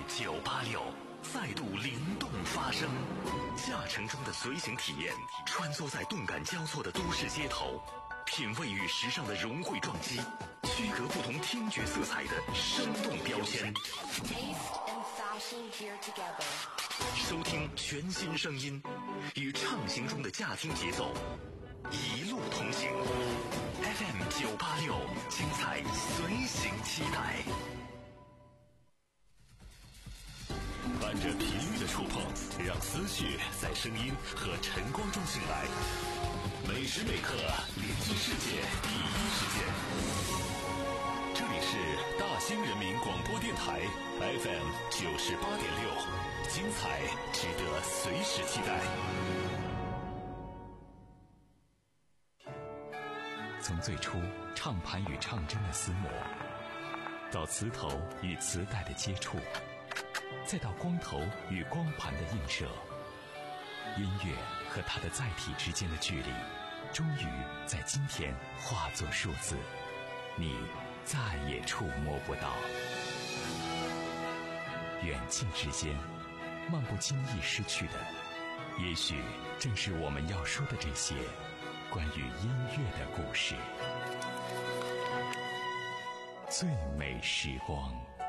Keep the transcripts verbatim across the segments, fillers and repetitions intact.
九八六再度灵动发声，驾乘中的随行体验，穿梭在动感交错的都市街头，品味与时尚的融汇撞击，区隔不同听觉色彩的生动标签。收听全新声音，与畅行中的驾听节奏一路同行。F M 九八六，精彩随行期待。伴着频率的触碰，让思绪在声音和晨光中醒来。每时每刻连接世界第一时间。这里是大兴人民广播电台 F M 九十八点六，精彩值得随时期待。从最初唱盘与唱针的厮磨，到磁头与磁带的接触，再到光头与光盘的映射，音乐和它的载体之间的距离，终于在今天化作数字，你再也触摸不到。远近之间，漫不经意失去的，也许正是我们要说的这些关于音乐的故事。最美时光。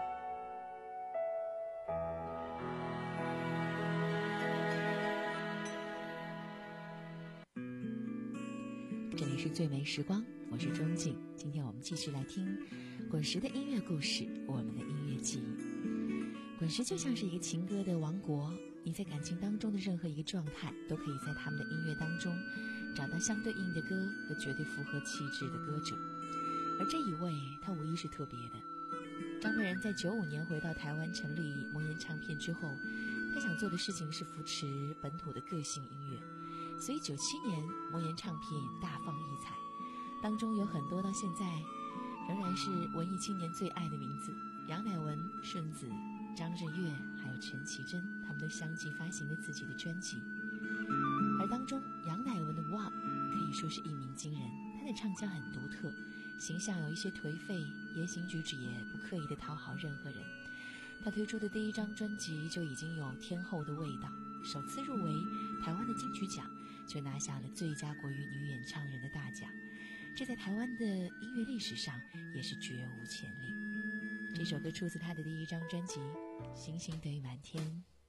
这里是最美时光，我是钟静。今天我们继续来听滚石的音乐故事，我们的音乐记忆。滚石就像是一个情歌的王国，你在感情当中的任何一个状态，都可以在他们的音乐当中找到相对应的歌和绝对符合气质的歌者。而这一位，他无疑是特别的。张佩仁在九五年回到台湾成立魔岩唱片之后，他想做的事情是扶持本土的个性音乐，所以九七年魔岩唱片大放异彩，当中有很多到现在仍然是文艺青年最爱的名字，杨乃文、顺子、张震岳还有陈绮贞，他们都相继发行了自己的专辑。而当中杨乃文的《哇》可以说是一鸣惊人，他的唱腔很独特，形象有一些颓废，言行举止也不刻意的讨好任何人。他推出的第一张专辑就已经有天后的味道，首次入围台湾的金曲奖，就拿下了最佳国语女演唱人的大奖，这在台湾的音乐历史上也是绝无前例。这首歌出自他的第一张专辑《星星堆满天》。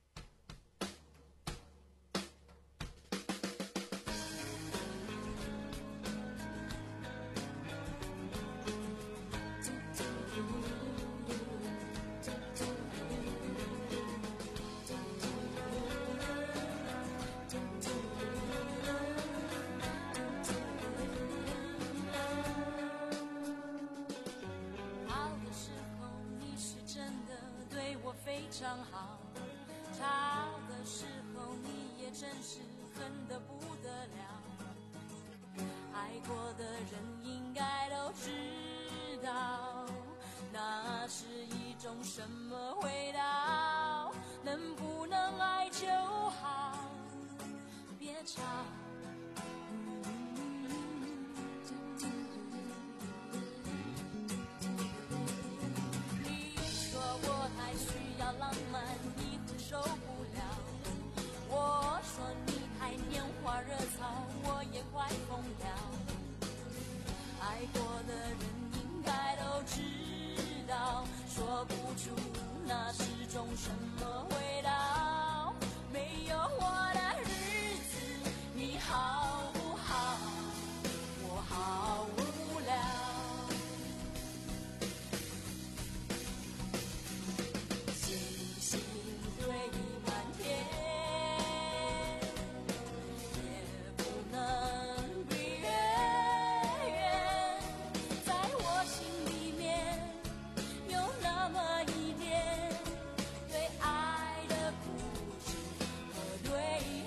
非常好，差的时候你也真是恨得不得了，爱过的人应该都知道，那是一种什么味道，能不能爱就好，别吵。我太需要浪漫，你会受不了。我说你太拈花惹草，我也快疯了。爱过的人应该都知道，说不出那是种什么味道。没有我的日子，你好不好？我好无聊。星堆满天，也不能比月圆。在我心里面有那么一点对爱的固执和对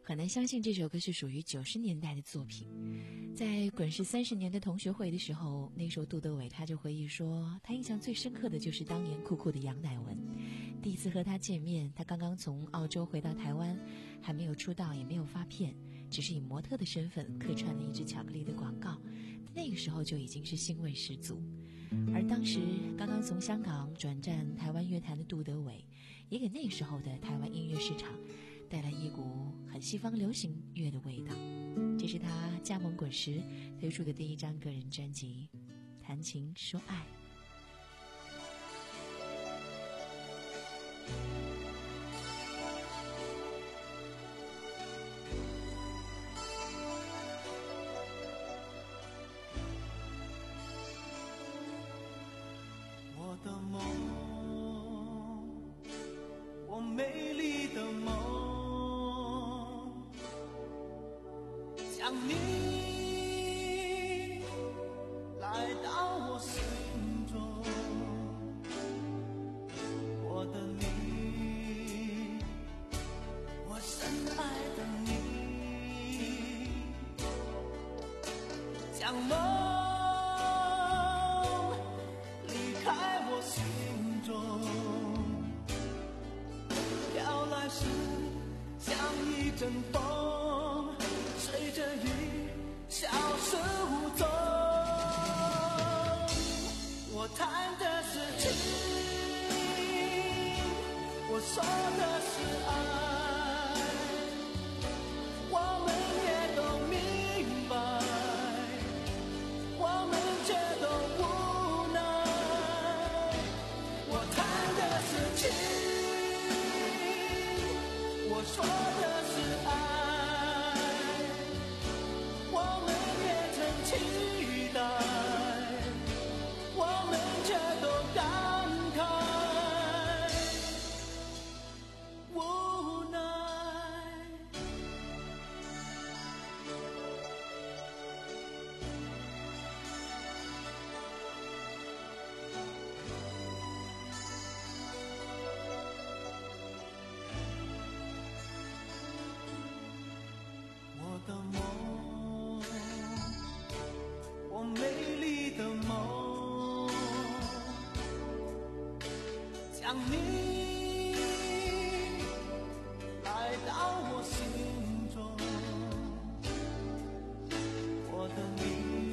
很难相信这首歌是属于九十年代的作品。在滚石三十年的同学会的时候，那时候杜德伟他就回忆说，他印象最深刻的就是当年酷酷的杨乃文。第一次和他见面，他刚刚从澳洲回到台湾，还没有出道也没有发片，只是以模特的身份客串了一支巧克力的广告，那个时候就已经是欣慰十足。而当时刚刚从香港转战台湾乐坛的杜德伟，也给那个时候的台湾音乐市场带来一股很西方流行乐的味道。这是他加盟滚石推出的第一张个人专辑《谈情说爱》。 我的梦，我美丽的梦，想你来到我心中，我的你，我深爱的你，将梦一阵风，随着雨消失无踪。我谈的是情，我说的是爱，我们也都明白，我们却都无奈。我谈的是情，我说的是爱，我们也曾期待，我们却都感慨无奈。我的梦，我美丽的梦，将你来到我心中，我的你，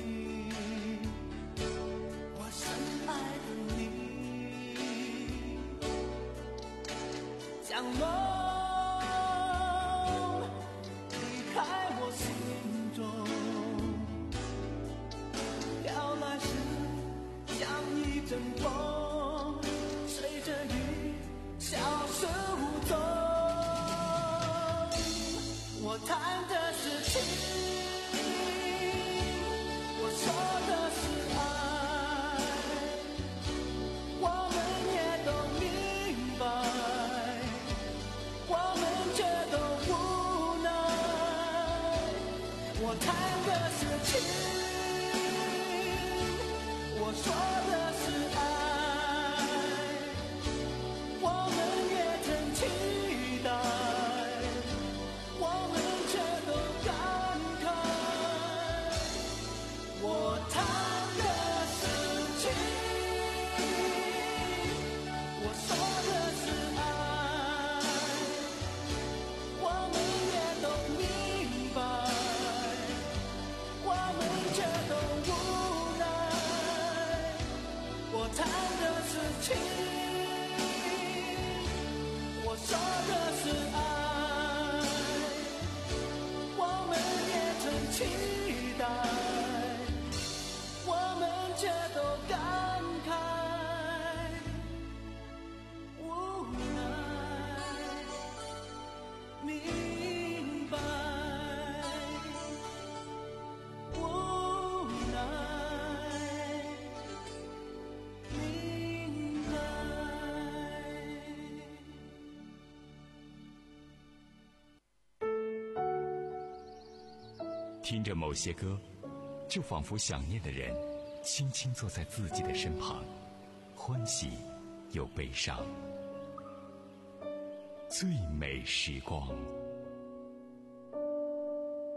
我深爱的你，将梦阵风随着雨消失无踪。我谈的是情，我说的是爱，我们也都明白，我们却都无奈。我谈的是情，我说的是爱，我们也曾期待，我们却都感慨。我谈的是情，我说的是爱，我们也都明白，我们却都无奈。我谈的是情，我说的是爱，我们也曾期待，我们却都感慨无奈，明白无奈。 听着某些歌，就仿佛想念的人轻轻坐在自己的身旁，欢喜又悲伤。最美时光。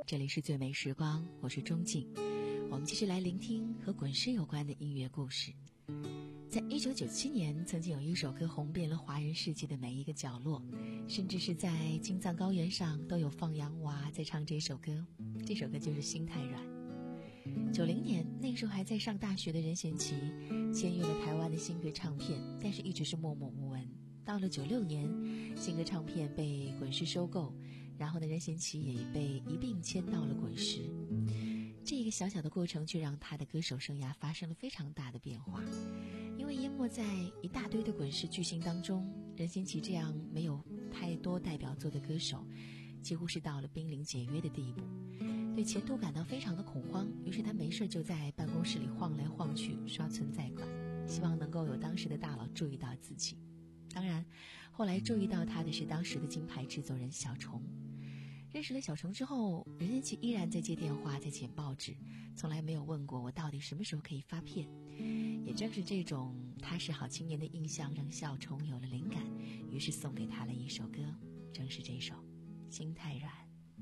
这里是最美时光，我是钟静。我们继续来聆听和滚石有关的音乐故事。在一九九七年，曾经有一首歌红遍了华人世界的每一个角落，甚至是在青藏高原上都有放羊娃在唱这首歌。这首歌就是《心太软》。九零年，那时候还在上大学的任贤齐签约了台湾的新歌唱片，但是一直是默默无闻。到了九六年，新歌唱片被滚石收购，然后呢，任贤齐也被一并签到了滚石。这一个小小的过程却让他的歌手生涯发生了非常大的变化，因为淹没在一大堆的滚石巨星当中，任贤齐这样没有太多代表作的歌手几乎是到了濒临解约的地步，对前途感到非常的恐慌，于是他没事就在办公室里晃来晃去刷存在感，希望能够有当时的大佬注意到自己。当然后来注意到他的是当时的金牌制作人小虫。认识了小虫之后，任贤齐依然在接电话，在剪报纸，从来没有问过我到底什么时候可以发片。也正是这种他是好青年的印象，让小虫有了灵感，于是送给他了一首歌，正是这首《心太软》。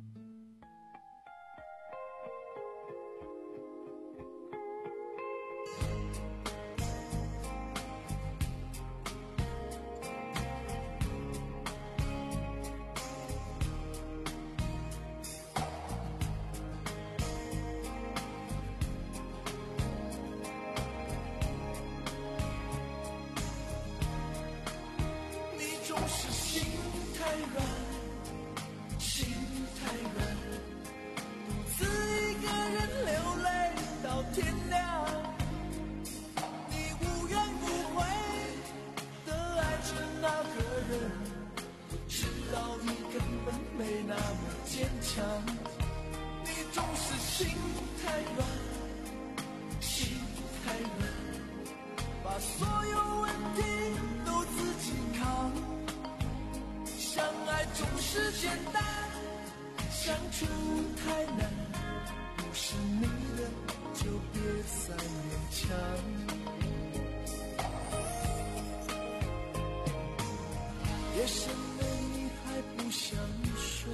夜深了你还不想睡，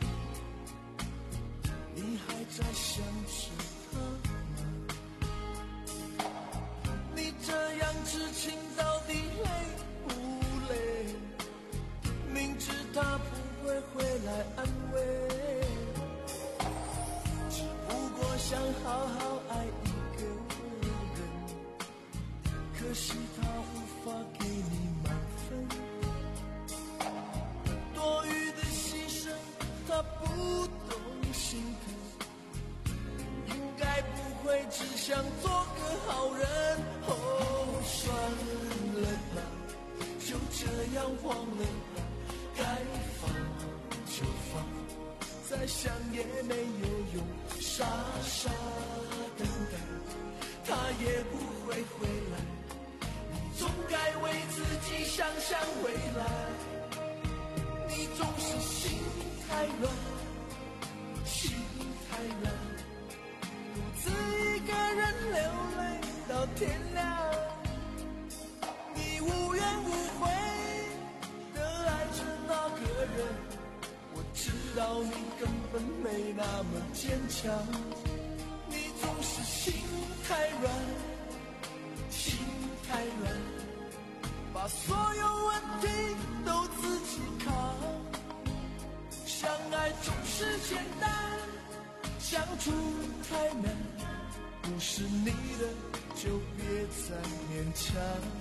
你还在想着他吗？你这样痴情到底累不累？明知他不会回来安慰，只不过想好好爱一个人，可是他无法给你满分，多余的牺牲他不懂心疼，应该不会只想做个好人。哦，算了吧，就这样忘了吧，该放就放，再想也没有用，傻傻等待他也不会回来，你总该为自己想想未来。你总是心太软，心太软，独自一个人流泪到天亮。你无怨无悔地爱着那个人，我知道你根本没那么坚强。你总是心太软，心太软，把所有问题都自己扛。相爱总是简单，相处太难，不是你的就别再勉强。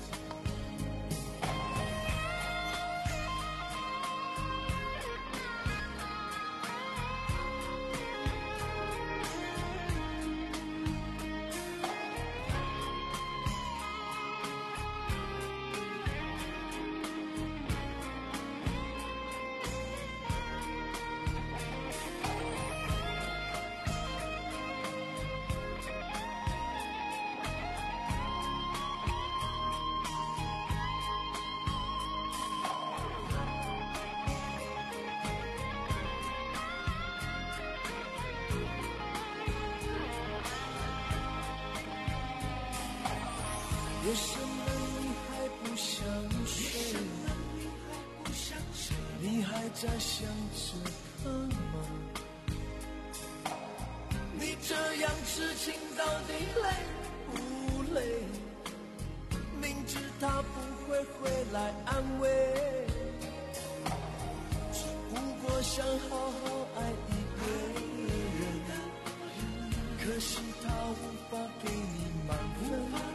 夜深了你还不想睡，你还在想着他吗？ 事情到底累不累？明知他不会回来安慰，只不过想好好爱一个人，可惜他无法给你满分。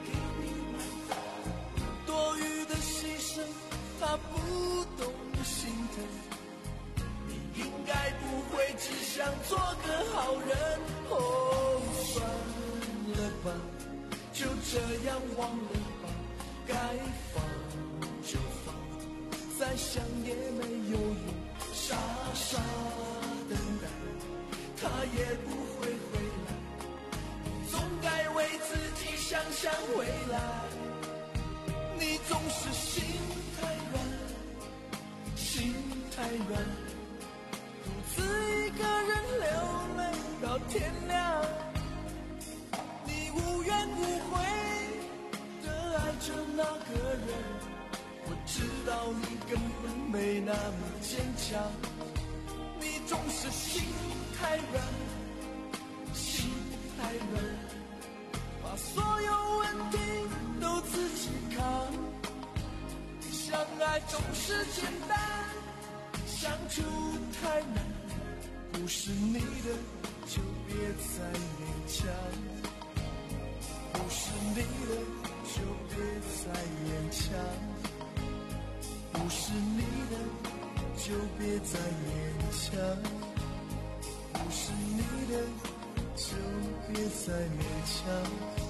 多余的牺牲他不懂心疼，你应该不会只想做个好人。哦，算了吧，就这样忘了吧，该放就放，再想也没有用，傻傻等待他也不会回来，总该为自己想想未来。你总是心太软，心太软，独自一个人流泪到天亮。你无怨无悔地爱着那个人，我知道你根本没那么坚强。你总是心太软，心太软，把所有问题都自己扛。相爱总是简单，相处太难，不是你的就别再勉强，不是你的就别再勉强，不是你的就别再勉强，不是你的就别再勉强。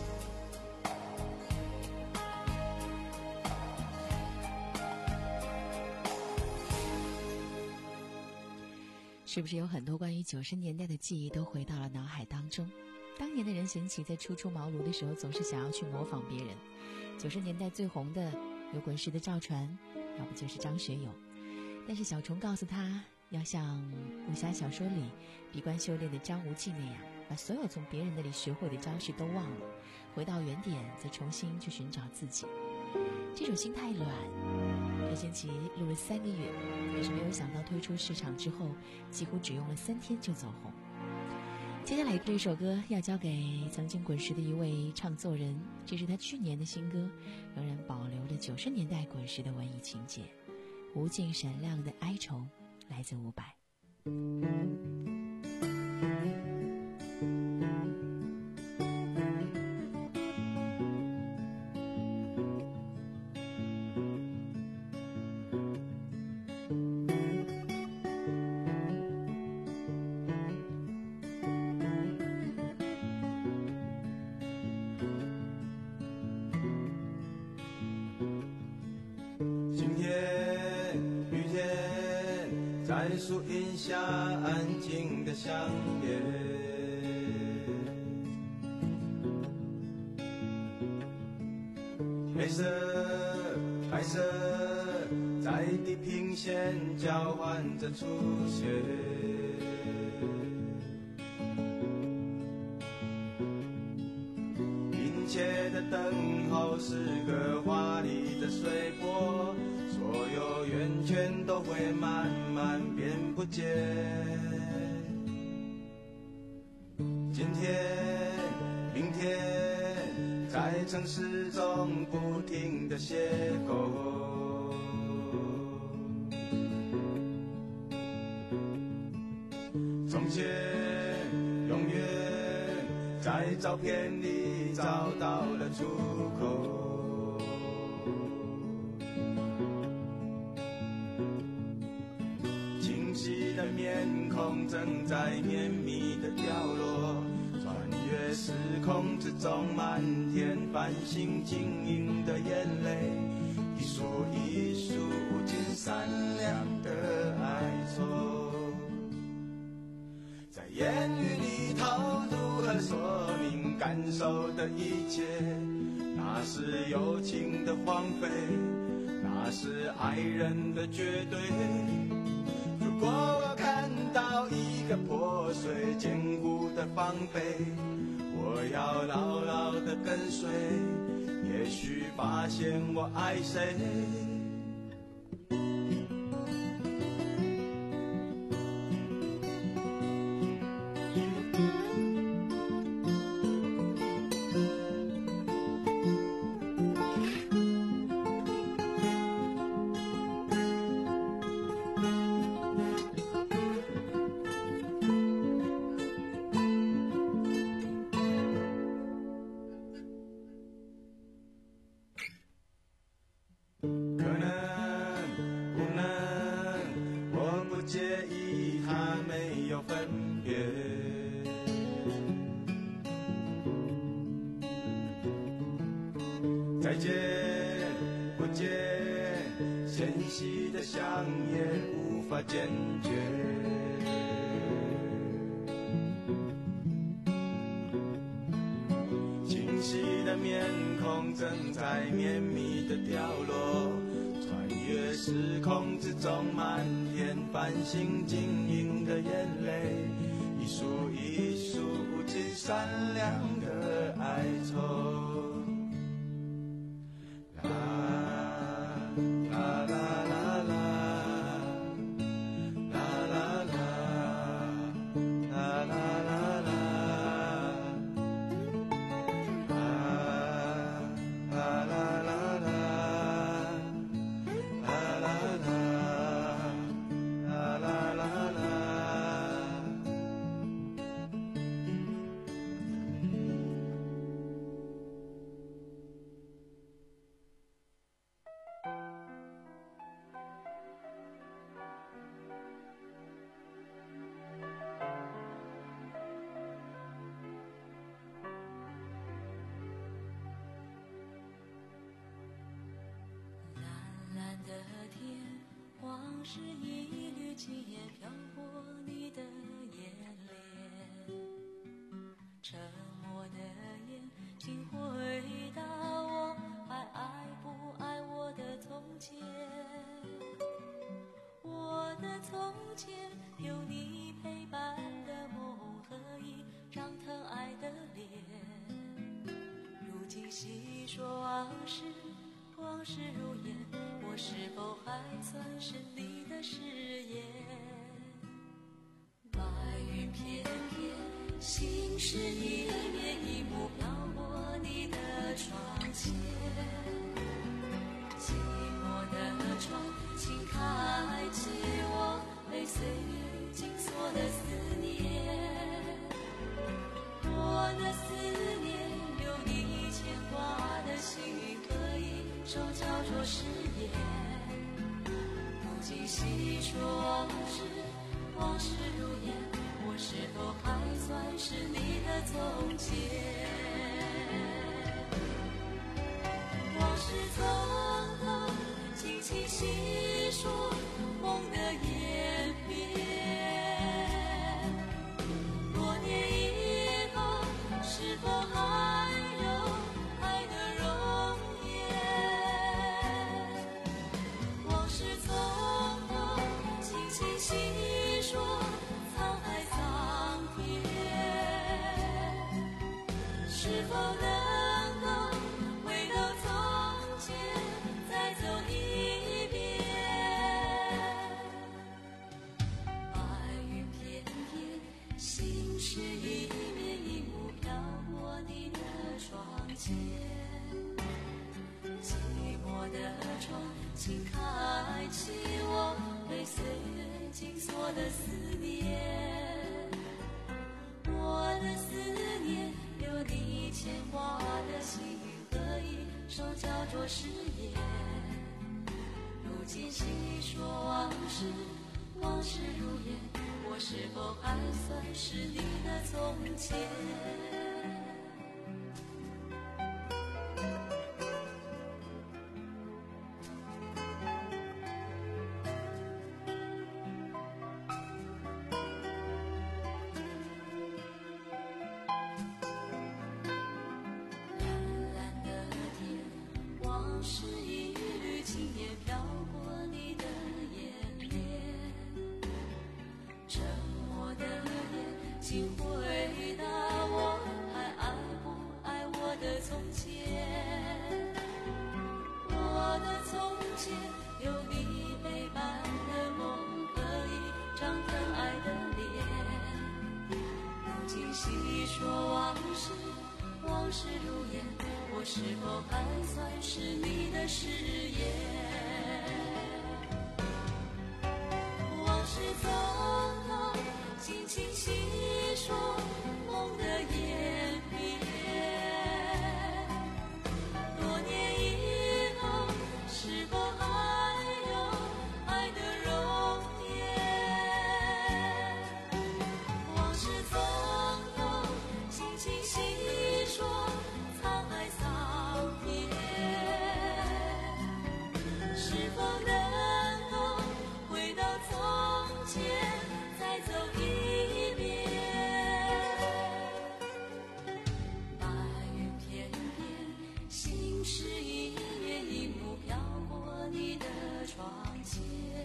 是不是有很多关于九十年代的记忆都回到了脑海当中？当年的任贤齐在初出茅庐的时候，总是想要去模仿别人。九十年代最红的有滚石的赵传，要不就是张学友。但是小虫告诉他，要像武侠小说里闭关修炼的张无忌那样，把所有从别人那里学会的招式都忘了，回到原点，再重新去寻找自己。这种心太软，任贤齐录了三个月，可是没有想到推出市场之后，几乎只用了三天就走红。接下来这首歌要交给曾经滚石的一位唱作人，这是他去年的新歌，仍然保留了九十年代滚石的文艺情节。无尽闪亮的哀愁，来自伍佰。 树荫下安静的相约，黑色白色在地平线交换着出现，殷切的等候是个华丽的水波，所有圆圈都会慢慢变不见。今天明天在城市中不停地邂逅，从前永远在照片里找到了出口，面孔正在绵密的掉落，穿越时空之中满天繁星晶莹的眼泪，一束一束无尽闪亮的哀愁，在言语里头如何说明感受的一切？那是友情的荒废，那是爱人的绝对。如果我看到一个破碎坚固的防备，我要牢牢地跟随，也许发现我爱谁。 再见不见，纤细的香烟无法坚决。清晰的面孔正在绵密的掉落，穿越时空之中满天繁星晶莹的眼泪，一束一束无尽闪亮的哀愁。 是一缕青烟飘过你的眼帘，沉默的眼请回答我还爱不爱我的从前。我的从前有你陪伴的梦和一张疼爱的脸，如今细说往事，往事如烟，我是否还算是你的誓言？白云片片，心事一面一幕飘过你的窗前。寂寞的窗，请开启我被岁月紧锁的思念。我的思念，有你牵挂的幸运可以手交作誓言。如今细说往事，往事如烟，我是否还算是你的从前？往事从头轻轻细说，梦的演变。多年以后，是否还有爱的容颜？往事从头轻轻细说，沧海桑田。是否能够回到从前，再走一遍？白云片片，心事一面一幕飘过你的窗前。寂寞的窗，请开启我被岁月紧锁的思念。我的思念，有你牵挂的幸运可以手交作誓言。如今细说往事，往事如烟，我是否还算是你的从前？是一缕青烟飘过你的眼帘，沉默的眼请回答我还爱不爱我的从前？我的从前有你陪伴的梦和一张疼爱的脸。如今细说往事，往事如烟，我是否还算是你的誓言？往事从头轻轻细说，梦的演变。多年以后，是否还有爱的容颜？往事从头轻轻细说，沧海桑田。 心事一帘一幕飘过你的窗前，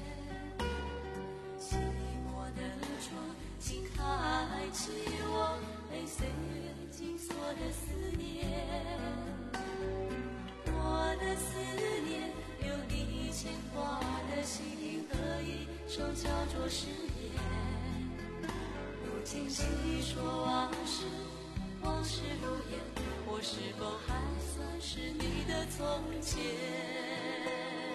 寂寞的窗请开启我被岁月紧锁的思念，我的思念有你牵挂的心和一首叫做誓言，如今细说往事，往事如烟，我是否还算是你的从前？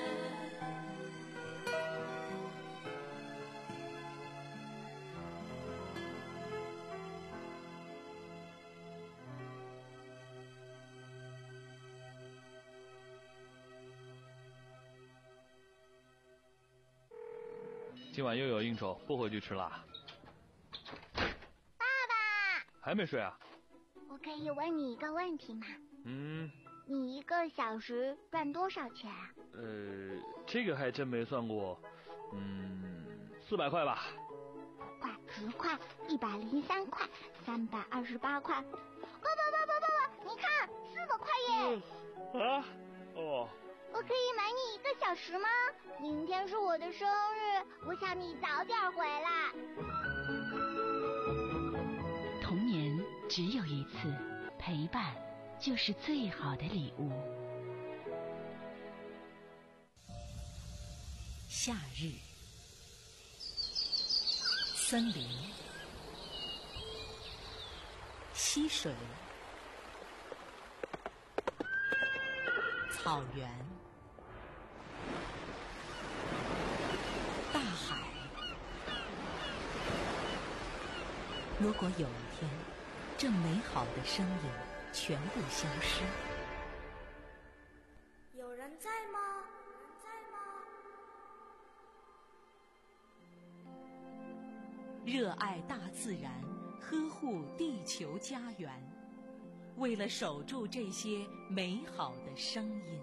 今晚又有应酬，不回去吃啦。 爸爸， 还没睡啊？ 我可以问你一个问题吗？ 嗯。 你一个小时赚多少钱啊？ 呃，这个还真没算过。嗯，四百块吧。 五块、十块、一百零三块、三百二十八块。爸爸爸爸爸爸，你看，四百块耶！ 嗯、啊？哦。 我可以买你一个小时吗？明天是我的生日，我想你早点回来。 童年只有一次，陪伴就是最好的礼物。夏日，森林，溪水，草原，大海。如果有一天，这美好的声音全部消失， 有人在吗？在吗？ 热爱大自然，呵护地球家园，为了守住这些美好的声音。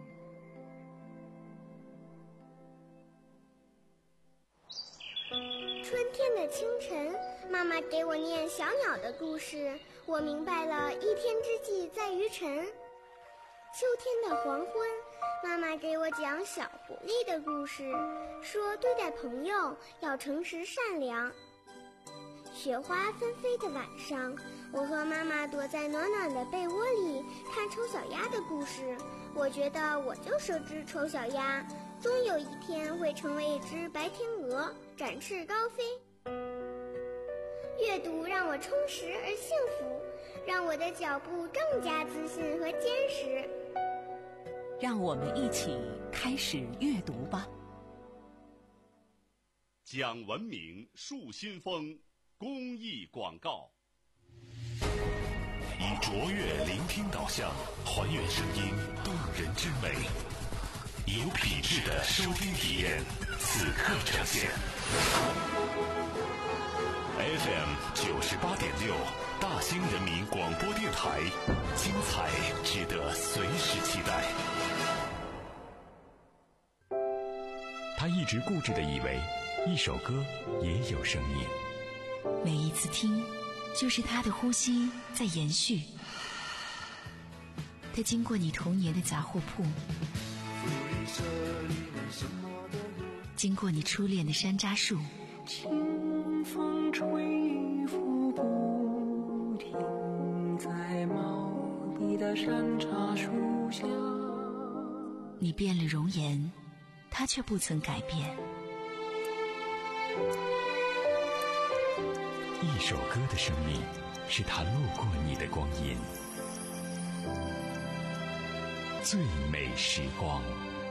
春天的清晨，妈妈给我念小鸟的故事，我明白了一天之计在于晨。秋天的黄昏，妈妈给我讲小狐狸的故事，说对待朋友要诚实善良。雪花纷飞的晚上，我和妈妈躲在暖暖的被窝里看丑小鸭的故事，我觉得我就是只丑小鸭，终有一天会成为一只白天鹅，展翅高飞。阅读让我充实而幸福，让我的脚步更加自信和坚实。 让我们一起开始阅读吧。 讲文明树新风公益广告， 以卓越聆听导向，还原声音动人之美，以有品质的收听体验，此刻呈现。F M 九十八点六，大兴人民广播电台，精彩值得随时期待。他一直固执地以为，一首歌也有生命。 每一次听，就是他的呼吸在延续。他经过你童年的杂货铺，经过你初恋的山楂树， 清风吹拂不停，在茂密的山茶树下。 你变了容颜，他却不曾改变。 一首歌的生命，是他路过你的光阴。最美时光。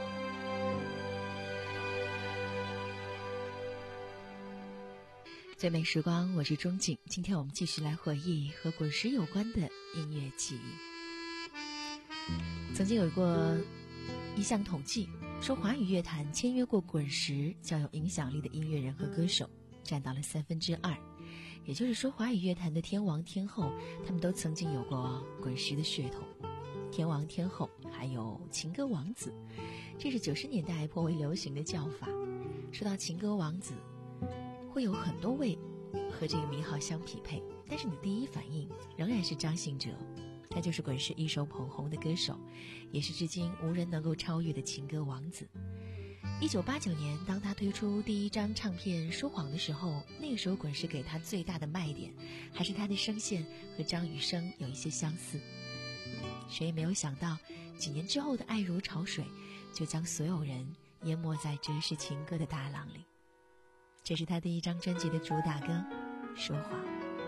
最美时光，我是钟景。今天我们继续来回忆和滚石有关的音乐记忆。曾经有过一项统计，说华语乐坛签约过滚石较有影响力的音乐人和歌手占到了三分之二。也就是说，华语乐坛的天王天后，他们都曾经有过滚石的血统。天王天后，还有情歌王子，这是九十年代颇为流行的叫法。说到情歌王子，会有很多位和这个名号相匹配，但是你第一反应仍然是张信哲。 他就是滚石一手捧红的歌手，也是至今无人能够超越的情歌王子。一九八九年，当他推出第一张唱片《说谎》的时候，那个时候滚石给他最大的卖点，还是他的声线和张雨生有一些相似。谁也没有想到，几年之后的《爱如潮水》就将所有人淹没在折式情歌的大浪里。这是他第一张专辑的主打歌《说谎》。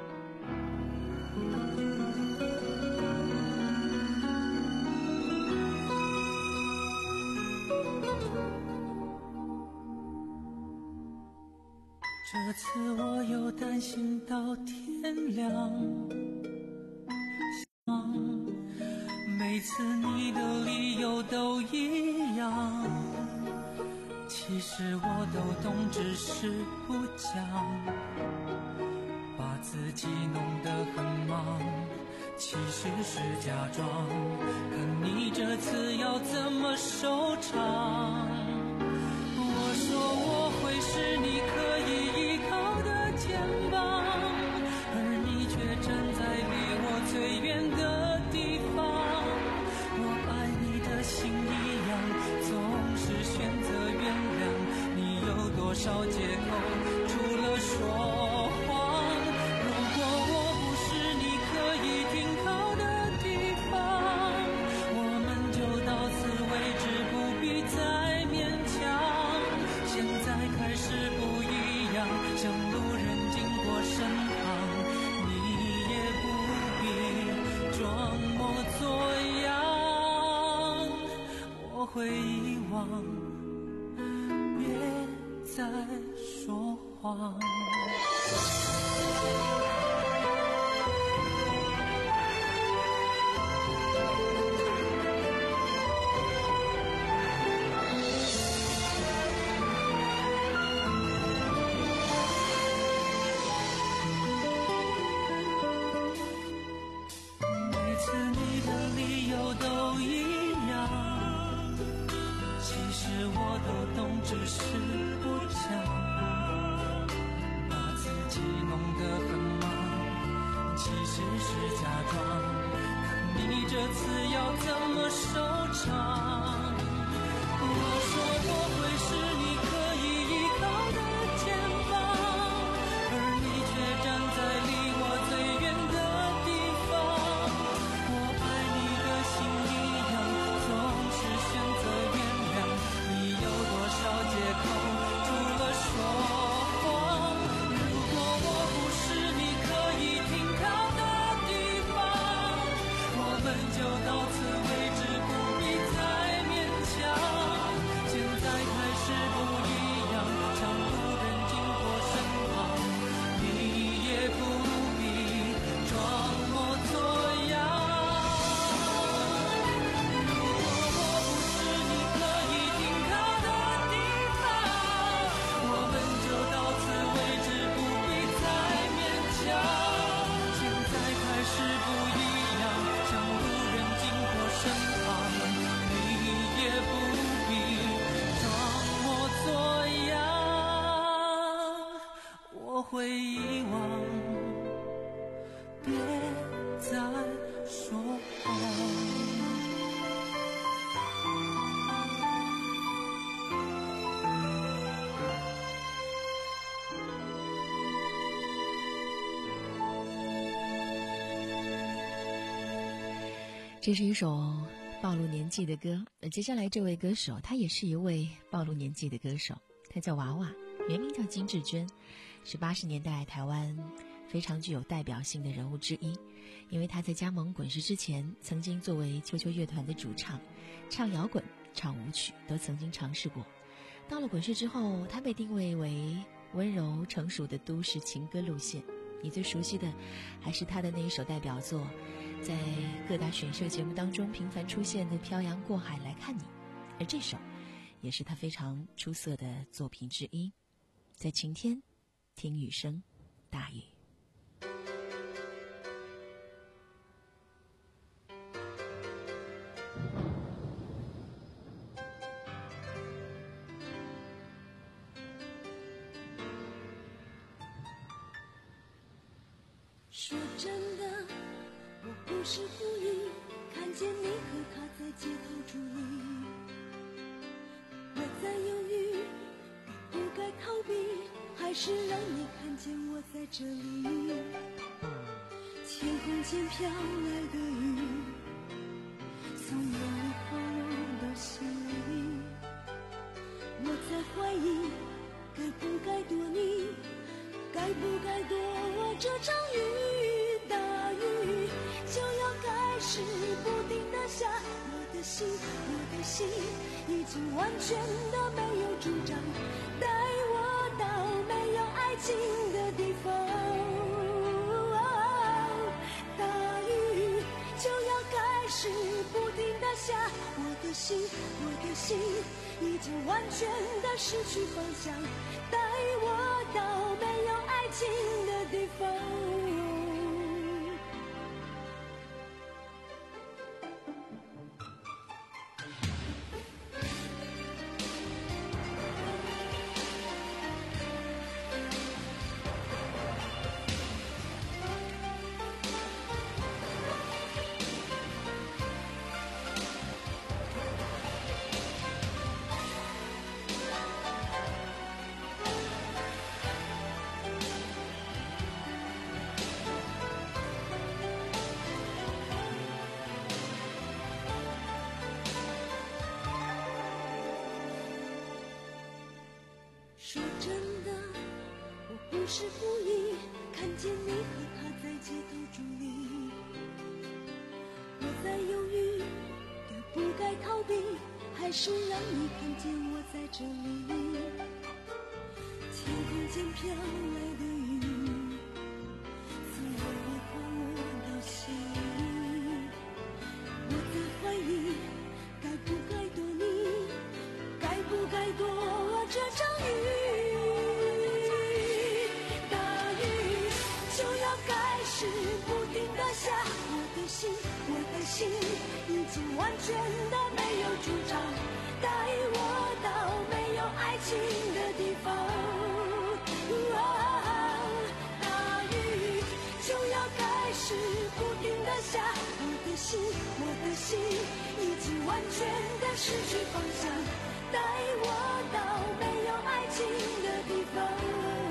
这次我又担心到天亮，每次你的理由都一样，其实我都懂，只是不讲，把自己弄得很忙，其实是假装，看你这次要怎么收场。我说我会是你可以依靠的肩膀，而你却站在离我最远的地方。我爱你的心一样，总是选择原谅。你有多少借口，除了说谎？如果我不是你可以停靠的地方，我们就到此为止，不必再勉强。现在开始不一样，像路人经过身旁，你也不必装模作样。我会遗忘，别再说谎。只是不讲，把自己弄得很忙，其实是假装，看你这次要怎么收场。我说我会是你可以依靠的肩膀，而你却站在离我最远的地方。我爱你的心一样，总是选择原谅。你有多少借口，除了说谎？如果我不是你可以停靠的地方，我们就到此为止，不必再勉强。现在开始不一样，像路人经过身旁，你也不必装模作样。如果我不是你可以停靠的地方，我们就到此为止，不必再勉强。现在开始不一样，像路人经过身旁，你也不必装模作样。我会遗忘，别再说谎。 这是一首暴露年纪的歌。呃，接下来这位歌手，他也是一位暴露年纪的歌手，他叫娃娃，原名叫金志娟，是八十年代台湾非常具有代表性的人物之一。因为他在加盟滚石之前，曾经作为秋秋乐团的主唱，唱摇滚、唱舞曲都曾经尝试过。到了滚石之后，他被定位为温柔成熟的都市情歌路线。你最熟悉的还是他的那一首代表作，在各大选秀节目当中频繁出现的《漂洋过海来看你》，而这首也是他非常出色的作品之一。在晴天听雨声，大雨。 说真的，我不不是故意看见你和他在街头伫立，我在犹豫，不该逃避，还是让你看见我在这里。天空间飘来的雨，总有你滑落到心里。我在怀疑，该不该躲你，该不该躲这场雨？大雨就要开始不停地下，我的心，我的心已经完全的没有主张，带我到没有爱情的地方。大雨就要开始不停地下，我的心，我的心已经完全的失去方向，带我到没有爱情的地方。说真的，我不是故意看见你和他在街头伫立，我在犹豫，该不该逃避，还是让你看见我在这里。天空间飘来的雨，总有你滑落到心里。我在怀疑，该不该躲你，该不该躲这场雨？不停地下，我的心，我的心已经完全的没有主张，带我到没有爱情的地方。哦，大雨就要开始不停地下，我的心，我的心已经完全的失去方向，带我到没有爱情的地方。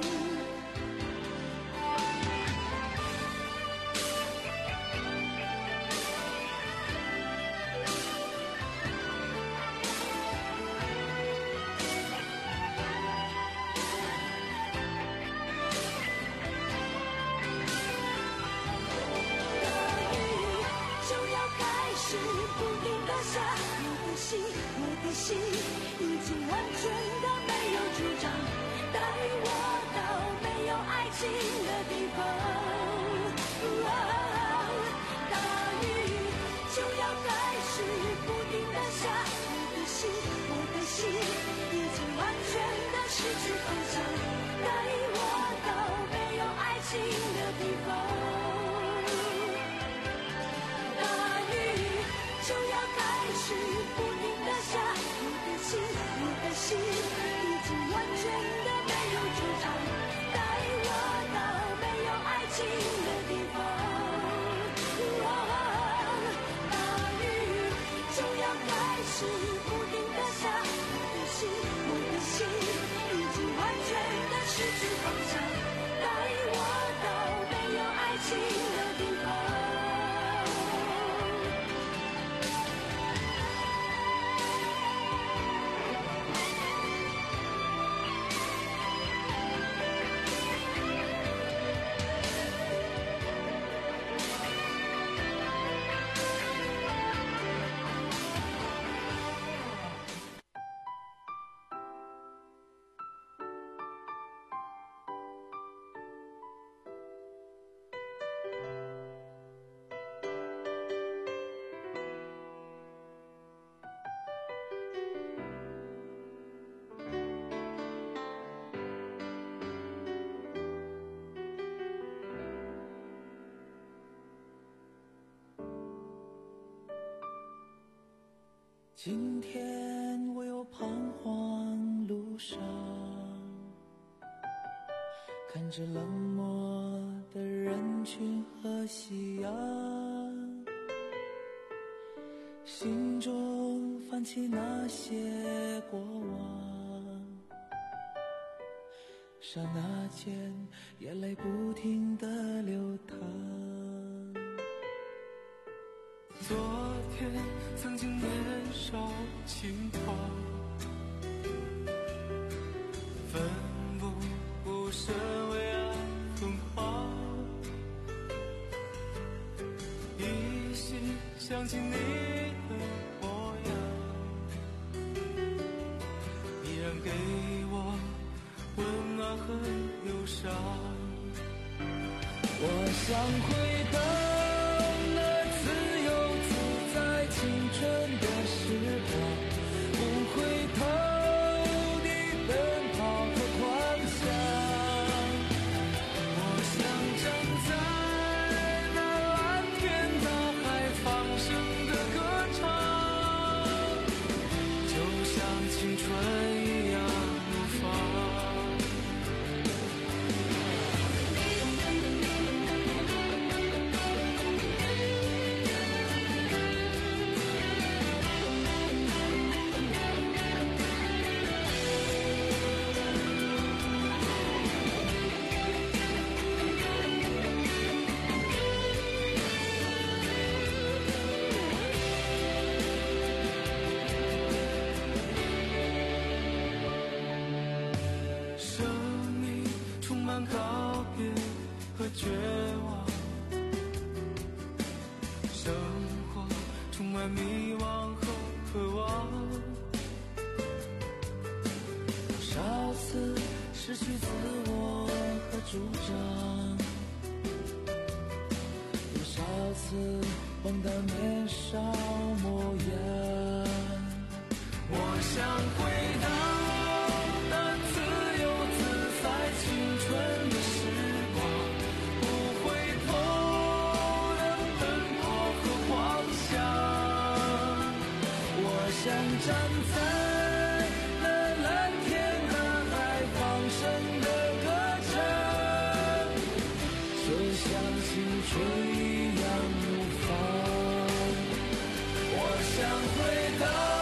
我的心已经完全的没有主张，带我到没有爱情的地方。哦，大雨就要开始不停地下，我的心，我的心已经完全的失去方向，带我到没有爱情的地方。大雨就要开始不停地下，我的心，我的心已经完全的没有主张，带我到没有爱情的地方。哦，大雨就要开始不停地下，我的心，我的心已经完全的失去方向，带我到没有爱情的地方。 今天我又彷徨路上，看着冷漠的人群和夕阳。 心中泛起那些过往，刹那间眼泪不停地流淌。昨天曾经年少轻狂，奋不顾身为爱疯狂，依稀想起你的模样，依然给我温暖和忧伤。我想回到那自由自在青春的时光，不回头的奔跑和狂想。我想站在那蓝天大海放声的歌唱，就像青春一样怒放。生命充满告别和绝望，生活充满迷惘和渴望。多少次失去自我和主张，多少次忘掉年少模样。我想回到那自由自在青春的时光，不回头的奔跑和狂想。我想站在那蓝天大海放声的歌唱，就像青春一样怒放。我想回到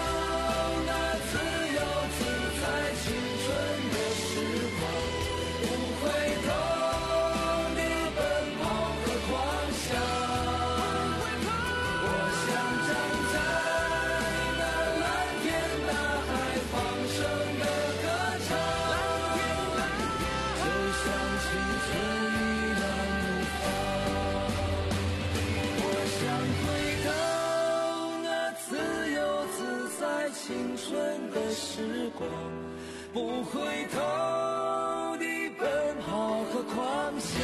青春的时光，不回头的奔跑和狂想。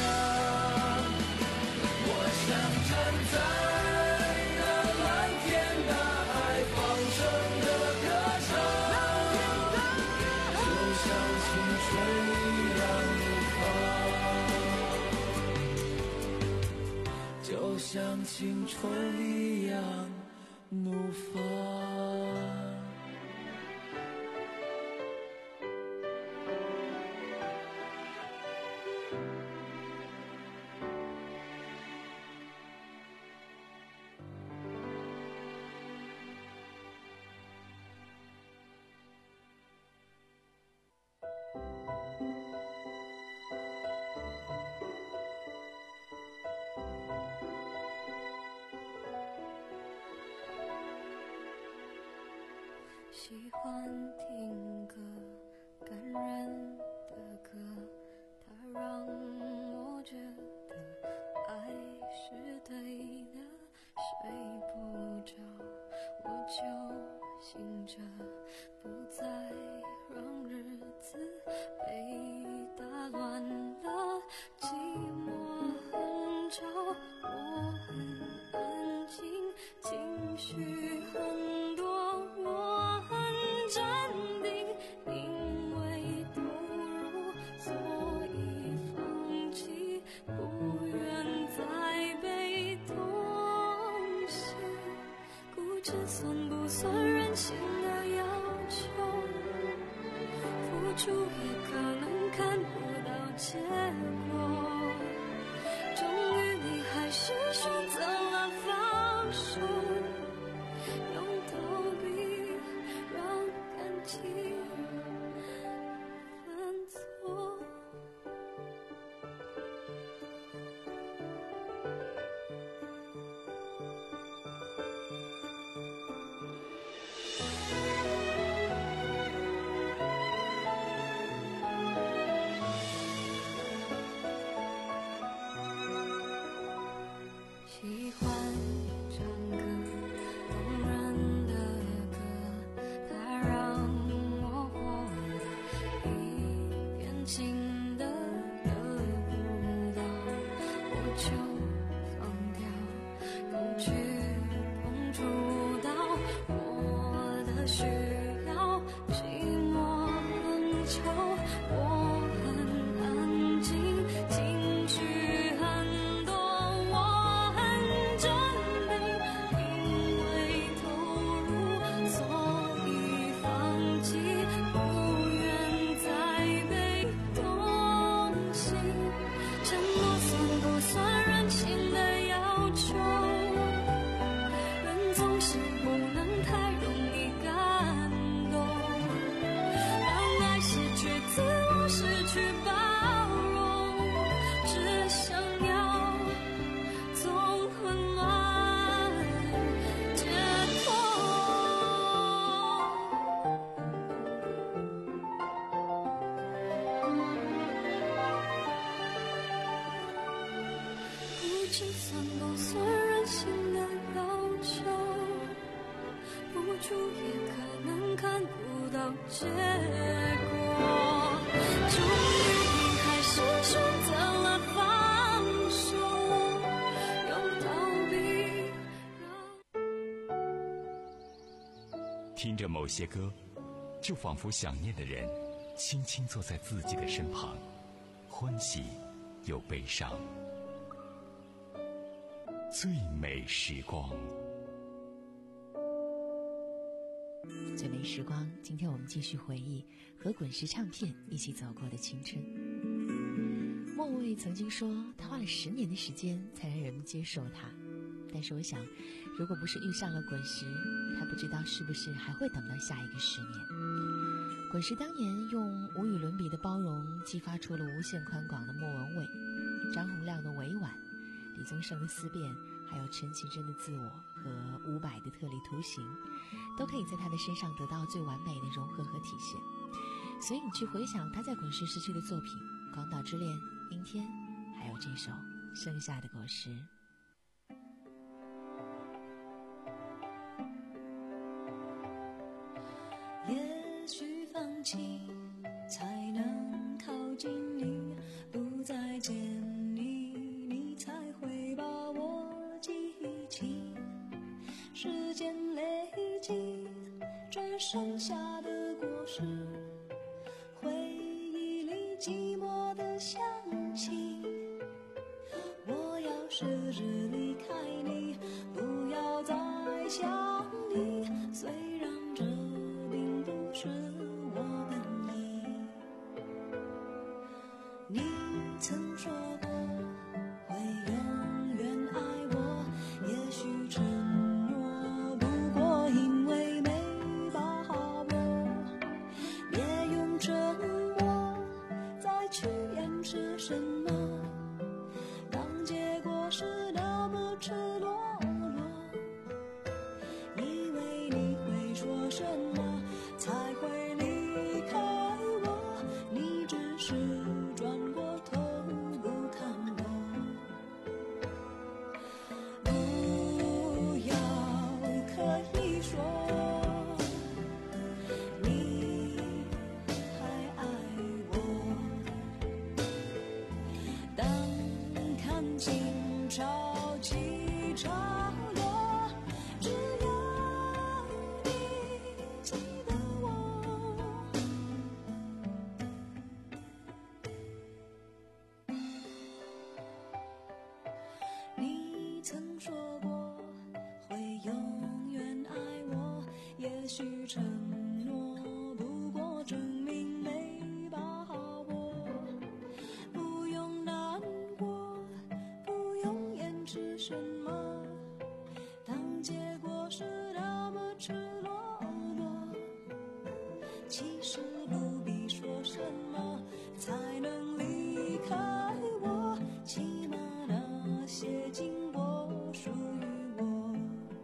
我想站在那蓝天大海放声的歌唱，就像青春一样怒放，就像青春一样怒放。 喜欢听歌，感人的歌，它让我觉得爱是对的，睡不着我就醒着，不再让日子被打乱了，寂寞很吵，我很安静，情绪很多，我很镇定，因为投入，所以放弃，不愿再被同行。固执算不算任性的要求？付出也可能看不到结果。终于你还是选择了放手，用他需要寂寞很久，我很安静，情绪很多，我很准备，因为投入，所以放弃，不愿再被动心。承诺算不算任性的要求？人总是不能太容易感动，让爱失去自我，失去包容，只想要从混乱解脱。不知算不算任性的要求？付出也可能看不到结果，终于你还是选择了放手，用逃避让听着某些歌，就仿佛想念的人轻轻坐在自己的身旁，欢喜又悲伤。最美时光， 最美时光，今天我们继续回忆和滚石唱片一起走过的青春。莫文蔚曾经说，他花了十年的时间才让人们接受他，但是我想，如果不是遇上了滚石，他不知道是不是还会等到下一个十年。滚石当年用无与伦比的包容，激发出了无限宽广的莫文蔚，张洪量的委婉，李宗盛的思辨，还有陈绮贞的自我和伍佰的特立独行，都可以在他的身上得到最完美的融合和体现。所以你去回想他在滚石时期的作品《广岛之恋》、《阴天》，还有这首《盛夏的果实》。 也许放弃才能靠近你，不再见你，你才会把我记起。时间累积，这剩下的果实，回忆里寂寞的香气。我要试着离开你，不要再想你，虽然这并不是我本意。你曾说过会永远爱我，也许承诺不过因为没把握，别用沉默再去掩饰什么，当结果是那么赤裸裸，以为你会说什么才会离开我，你只是转过头不看我。不要可以说你还爱我，当看清潮起潮落，只要你记得我。你曾说过会永远爱我，也许承诺不过证明没把握，不用难过，不用掩饰什么，当结果是那么赤裸裸，其实不必说什么才能离开我，起码那些经过属于我。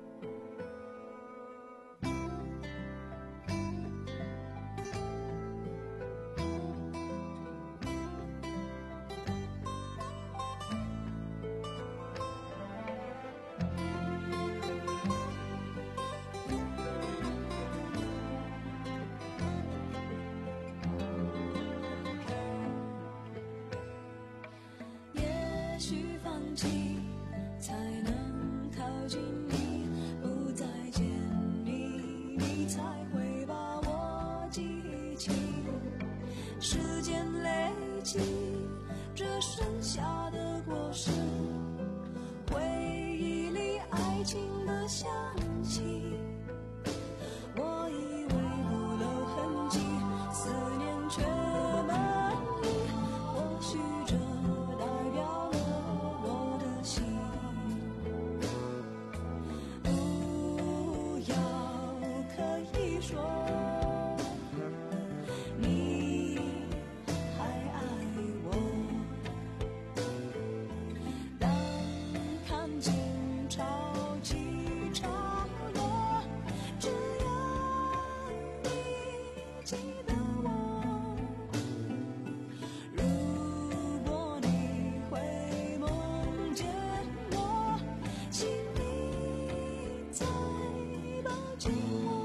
也许放弃才能靠近你，不再见你，你才会时间累积这剩下的果实，回忆里爱情的香气，我以为不留痕迹，思念却满溢，或许这代表了我的心。不要刻意说你还爱我，当看见潮起潮落，只要你记得我。如果你会梦见我，请你再抱紧我。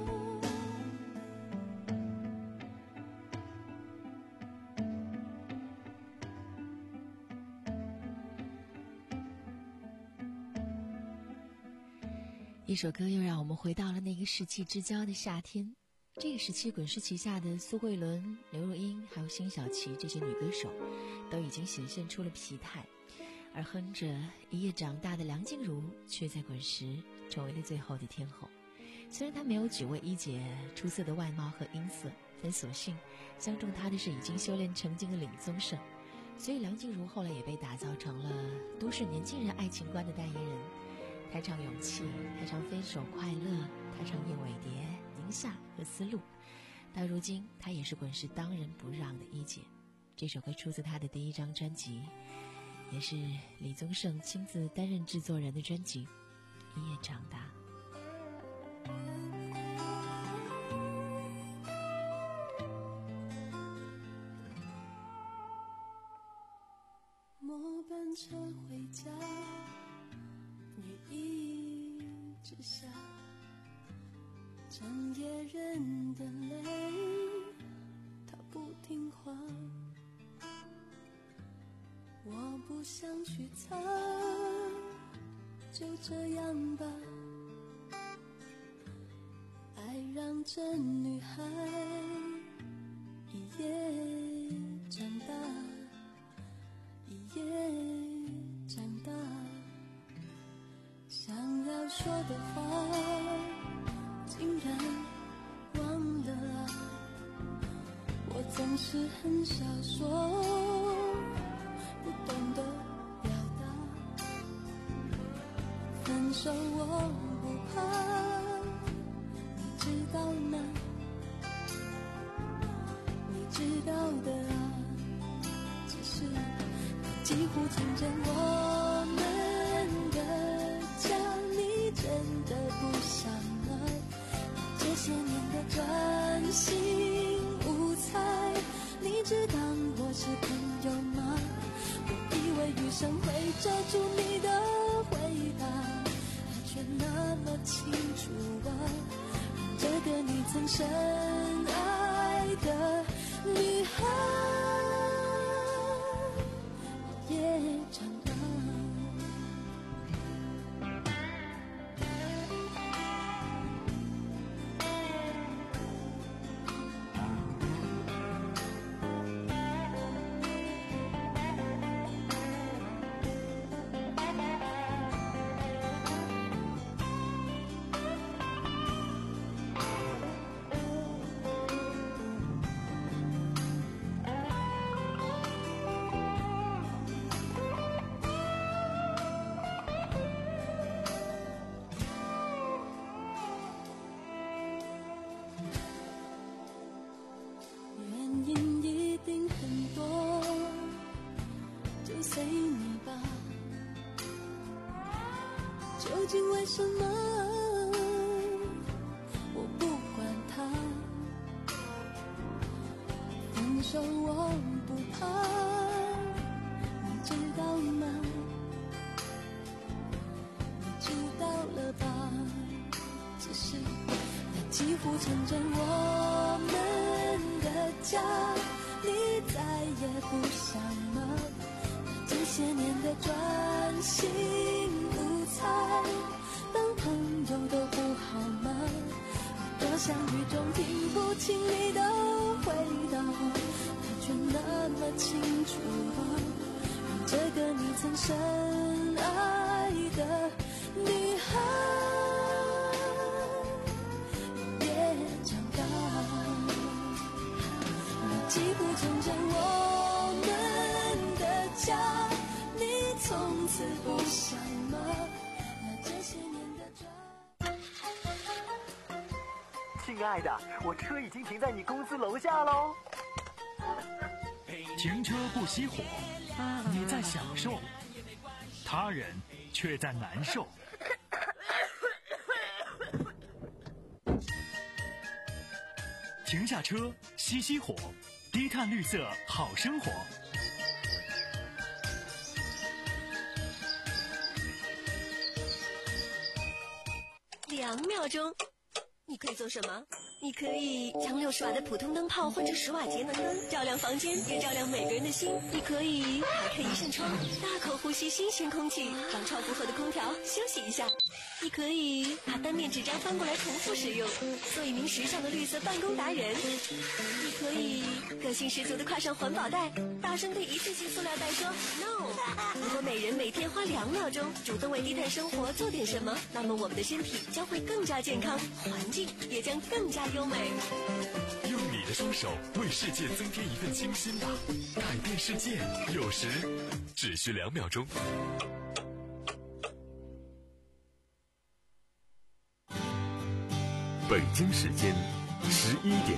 一首歌又让我们回到了那个世纪之交的夏天。这个时期，滚石旗下的苏慧伦、刘若英还有辛晓琪这些女歌手都已经显现出了疲态，而哼着一夜长大的梁静茹却在滚石成为了最后的天后。虽然她没有几位一姐出色的外貌和音色，但所幸相中她的是已经修炼成精的李宗盛，所以梁静茹后来也被打造成了都市年轻人爱情观的代言人。她唱勇气，她唱分手快乐，她唱燕尾蝶、宁夏和丝路。到如今她也是滚石当仁不让的一姐。这首歌出自她的第一张专辑，也是李宗盛亲自担任制作人的专辑《一夜长大》。 末班车回家，雨一直下，整夜人的泪，它不听话。我不想去擦，就这样吧。爱让这女孩一夜长大，一夜长大。想要说的话竟然忘了啊，我总是很少说，不懂得表达。分手我不怕，你知道吗？你知道的啊，只是你几乎成全我们的家，你真的不想吗？这些年的专心无猜，你知道我是朋友吗？我以为余生会遮住你的回答，他却那么清楚啊，让这个你曾深爱的女孩也长大。原因一定很多，就随你吧。究竟为什么我不管他？分手我不怕，你知道吗？你知道了吧？只是那几乎成真我们的家，你再也不想吗？这些年的专心无猜，当朋友都不好吗？ 多想雨中听不清你的回答，它却那么清楚，让这个你曾深爱的女孩也长大。你几乎成全我们的家，你从此不想吗？那这些年的债。 亲爱的，我车已经停在你公司楼下喽。 停车不熄火，你在享受，他人却在难受。停下车，熄熄火，低碳绿色好生活。 两秒钟，你可以做什么？你可以将六十瓦的普通灯泡换成十瓦节能灯，照亮房间，也照亮每个人的心。你可以打开一扇窗，大口呼吸新鲜空气，让超负荷的空调休息一下。你可以把单面纸张翻过来重复使用，做一名时尚的绿色办公达人。你可以个性十足的挎上环保袋，大声对一次性塑料袋说 no。如果每人每天花两秒钟主动为低碳生活做点什么，那么我们的身体将会更加健康，环境也将更加优美。 用你的双手为世界增添一份清新吧，改变世界有时只需两秒钟。北京时间十一点